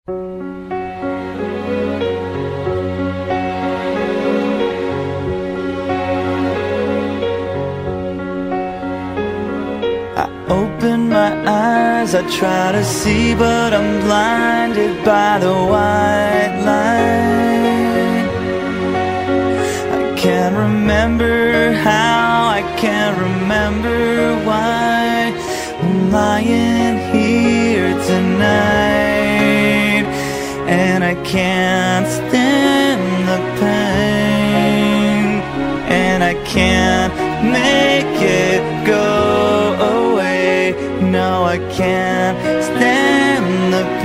I open my eyes, I try to see, but I'm blinded by the white light. I can't remember how, I can't remember why I'm lying here tonight, and I can't stand the pain, and I can't make it go away. No, I can't stand the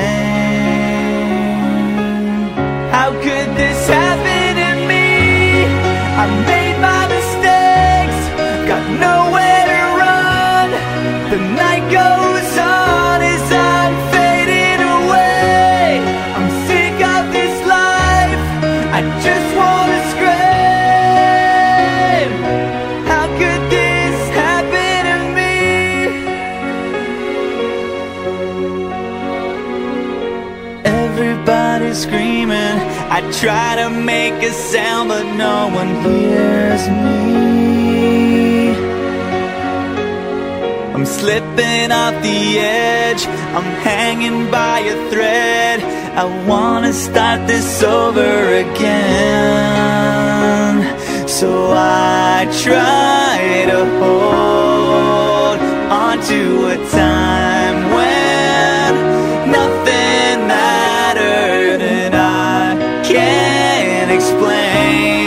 pain. How could this happen to me? I made my mistakes, got nowhere to run. The night goes on as I'm fading away. I'm sick of this life, I just wanna scream. How could this happen to me? Everybody's screaming, I try to make a sound, but no one hears me. I'm slipping off the edge, I'm hanging by a thread. I wanna start this over again. So I try to hold on to a time when nothing mattered, and I can't explain